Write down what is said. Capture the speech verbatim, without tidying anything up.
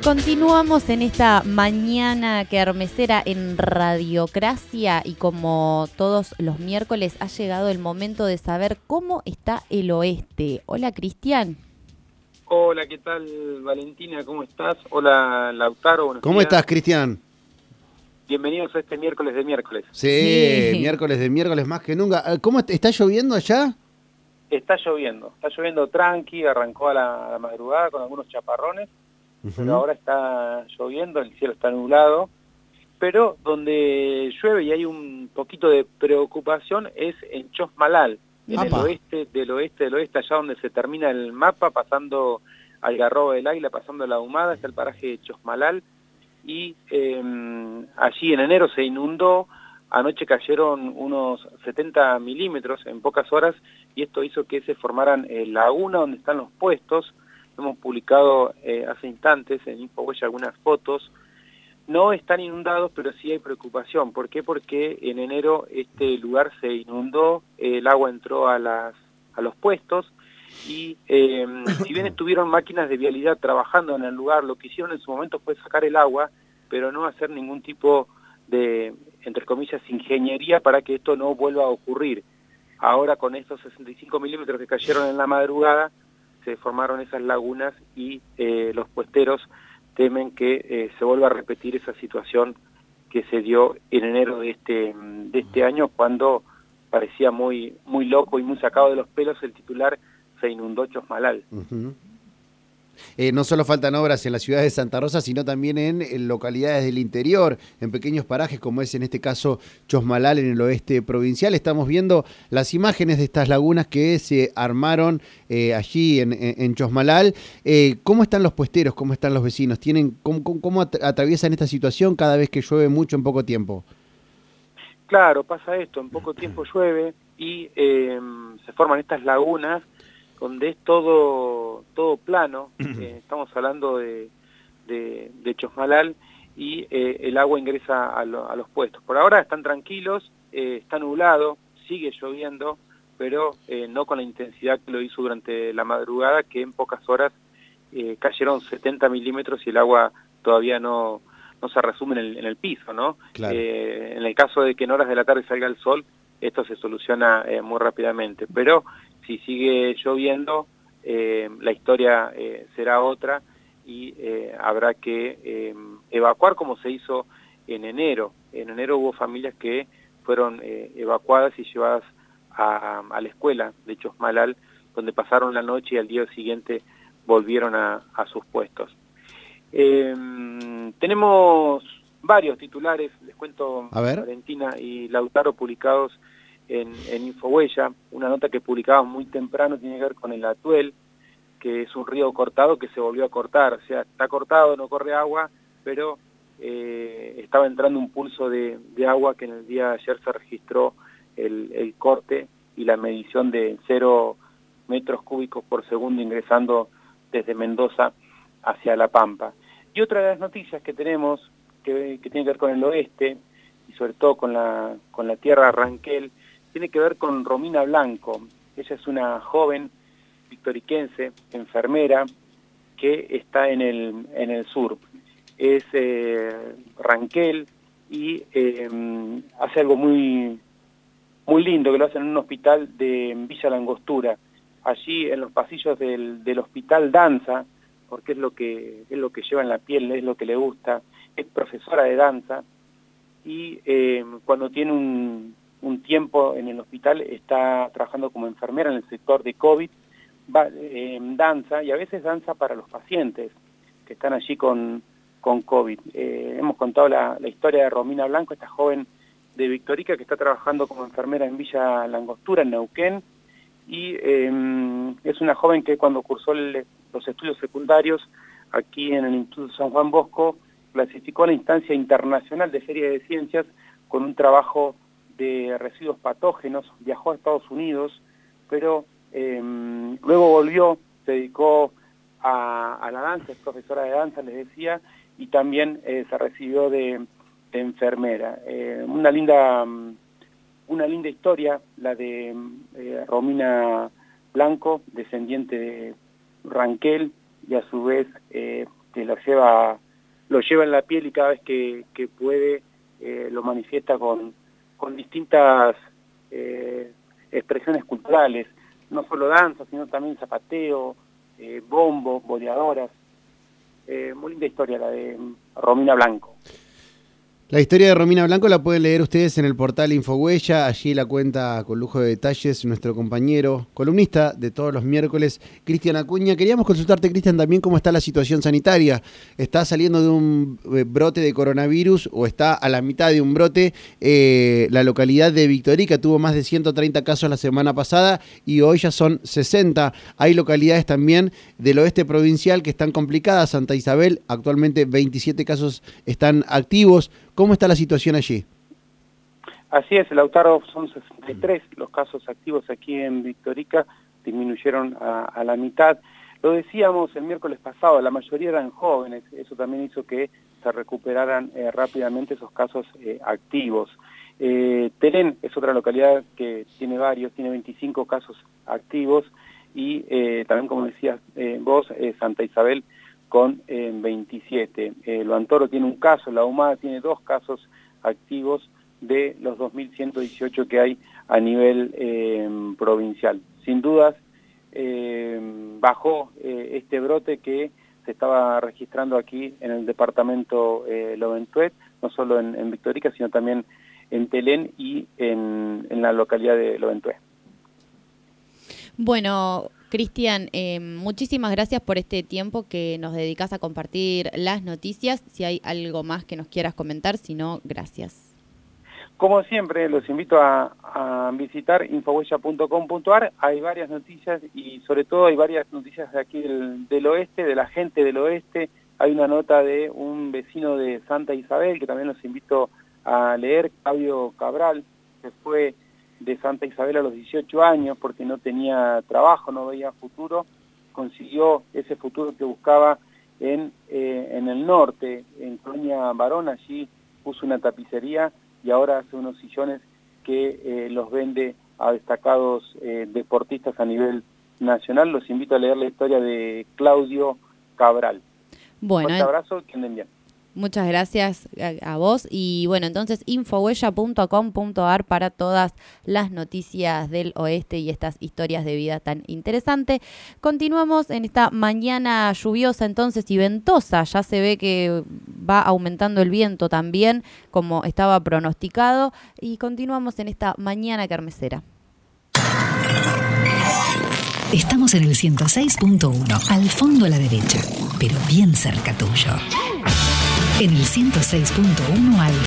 Continuamos en esta mañana kermesera en Radiocracia y como todos los miércoles ha llegado el momento de saber cómo está el oeste. Hola, Cristian. Hola, ¿qué tal, Valentina? ¿Cómo estás? Hola, Lautaro. Buenos ¿Cómo días. estás, Cristian? Bienvenidos a este miércoles de miércoles. Sí, Sí. miércoles de miércoles más que nunca. ¿Cómo est- está lloviendo allá? Está lloviendo, está lloviendo tranqui, arrancó a la, a la madrugada con algunos chaparrones, Ujú. pero ahora está lloviendo, el cielo está nublado, pero donde llueve y hay un poquito de preocupación es en Chosmalal, en el Apa. oeste, del oeste, del oeste, allá donde se termina el mapa, pasando Algarrobo del Águila, pasando la Ahumada, está el paraje de Chosmalal, y eh, allí en enero se inundó. Anoche cayeron unos setenta milímetros en pocas horas y esto hizo que se formaran eh, lagunas donde están los puestos. Hemos publicado eh, hace instantes en Infohuella algunas fotos. No están inundados, pero sí hay preocupación. ¿Por qué? Porque en enero este lugar se inundó, el agua entró a, las, a los puestos y eh, si bien estuvieron máquinas de vialidad trabajando en el lugar, lo que hicieron en su momento fue sacar el agua, pero no hacer ningún tipo de, entre comillas, ingeniería para que esto no vuelva a ocurrir. Ahora con estos sesenta y cinco milímetros que cayeron en la madrugada, se formaron esas lagunas y eh, los puesteros temen que eh, se vuelva a repetir esa situación que se dio en enero de este, de este año, cuando parecía muy, muy loco y muy sacado de los pelos el titular: se inundó Chosmalal. Ujú. Eh, no solo faltan obras en la ciudad de Santa Rosa, sino también en, en localidades del interior, en pequeños parajes, como es en este caso Chosmalal, en el oeste provincial. Estamos viendo las imágenes de estas lagunas que se armaron eh, allí en, en, en Chosmalal. Eh, ¿Cómo están los puesteros? ¿Cómo están los vecinos? ¿Tienen, cómo, cómo, cómo atraviesan esta situación cada vez que llueve mucho en poco tiempo? Claro, pasa esto, en poco tiempo llueve y eh, se forman estas lagunas donde es todo todo plano. Eh, estamos hablando de, de, de Chosmalal y eh, el agua ingresa a, lo, a los puestos. Por ahora están tranquilos, eh, está nublado, sigue lloviendo, pero eh, no con la intensidad que lo hizo durante la madrugada, que en pocas horas eh, cayeron setenta milímetros y el agua todavía no, no se resume en el, en el piso, ¿no? Claro. Eh, en el caso de que en horas de la tarde salga el sol, esto se soluciona eh, muy rápidamente, pero si sigue lloviendo, eh, la historia eh, será otra y eh, habrá que eh, evacuar como se hizo en enero. En enero hubo familias que fueron eh, evacuadas y llevadas a, a la escuela de Chosmalal, donde pasaron la noche y al día siguiente volvieron a, a sus puestos. Eh, tenemos varios titulares, les cuento, A ver. Valentina y Lautaro, publicados en, en Infohuella. Una nota que publicábamos muy temprano tiene que ver con el Atuel, que es un río cortado que se volvió a cortar. O sea, está cortado, no corre agua, pero eh, estaba entrando un pulso de, de agua que en el día de ayer se registró el, el corte y la medición de cero metros cúbicos por segundo ingresando desde Mendoza hacia La Pampa. Y otra de las noticias que tenemos, que, que tiene que ver con el oeste, y sobre todo con la, con la tierra Ranquel, tiene que ver con Romina Blanco. Ella es una joven victoriquense, enfermera, que está en el, en el sur. Es eh, Ranquel y eh, hace algo muy, muy lindo, que lo hace en un hospital de Villa Langostura. Allí en los pasillos del, del hospital danza, porque es lo que es lo que lleva en la piel, es lo que le gusta. Es profesora de danza y eh, cuando tiene un, un tiempo en el hospital está trabajando como enfermera en el sector de COVID, va, eh, danza y a veces danza para los pacientes que están allí con, con COVID. Eh, hemos contado la, la historia de Romina Blanco, esta joven de Victorica que está trabajando como enfermera en Villa Langostura, en Neuquén, y eh, es una joven que cuando cursó el, los estudios secundarios aquí en el Instituto San Juan Bosco, clasificó a la instancia internacional de Feria de Ciencias con un trabajo de residuos patógenos, viajó a Estados Unidos, pero eh, luego volvió, se dedicó a, a la danza, es profesora de danza, les decía, y también eh, se recibió de, de enfermera. Eh, una linda... Una linda historia, la de eh, Romina Blanco, descendiente de Ranquel, y a su vez eh, este, lo lleva lo lleva en la piel y cada vez que, que puede eh, lo manifiesta con, con distintas eh, expresiones culturales, no solo danza, sino también zapateo, eh, bombo, boleadoras. Eh, muy linda historia la de Romina Blanco. La historia de Romina Blanco la pueden leer ustedes en el portal Infohuella, allí la cuenta con lujo de detalles nuestro compañero columnista de todos los miércoles, Cristian Acuña. Queríamos consultarte, Cristian, también cómo está la situación sanitaria. ¿Está saliendo de un brote de coronavirus o está a la mitad de un brote? Eh, la localidad de Victorica tuvo más de ciento treinta casos la semana pasada y hoy ya son sesenta. Hay localidades también del oeste provincial que están complicadas. Santa Isabel, actualmente veintisiete casos están activos. ¿Cómo está la situación allí? Así es, Lautaro, son sesenta y tres los casos activos aquí en Victorica, disminuyeron a, a la mitad. Lo decíamos el miércoles pasado, la mayoría eran jóvenes, eso también hizo que se recuperaran eh, rápidamente esos casos eh, activos. Eh, Telén es otra localidad que tiene varios, tiene veinticinco casos activos y eh, también, como decías eh, vos, eh, Santa Isabel con eh, veintisiete. Eh, Loantoro tiene un caso, La Ahumada tiene dos casos activos de los dos mil ciento dieciocho que hay a nivel eh, provincial. Sin dudas, eh, bajó eh, este brote que se estaba registrando aquí en el departamento eh, Loventuet, no solo en, en Victorica, sino también en Telén y en, en la localidad de Loventuet. Bueno, Cristian, eh, muchísimas gracias por este tiempo que nos dedicas a compartir las noticias. Si hay algo más que nos quieras comentar, si no, gracias. Como siempre, los invito a, a visitar infohuella punto com punto ar. Hay varias noticias y sobre todo hay varias noticias de aquí del, del oeste, de la gente del oeste. Hay una nota de un vecino de Santa Isabel que también los invito a leer, Claudio Cabral, que fue de Santa Isabel a los dieciocho años porque no tenía trabajo, no veía futuro, consiguió ese futuro que buscaba en, eh, en el norte, en Colonia Barón. Allí puso una tapicería y ahora hace unos sillones que eh, los vende a destacados eh, deportistas a nivel nacional. Los invito a leer la historia de Claudio Cabral. Bueno, un fuerte abrazo, que anden bien. Muchas gracias a, a vos y bueno, entonces infohuella punto com punto ar para todas las noticias del oeste y estas historias de vida tan interesantes. Continuamos en esta mañana lluviosa entonces y ventosa, ya se ve que va aumentando el viento también como estaba pronosticado y continuamos en esta mañana kermesera. Estamos en el ciento seis punto uno, al fondo a la derecha, pero bien cerca tuyo. En el ciento seis punto uno al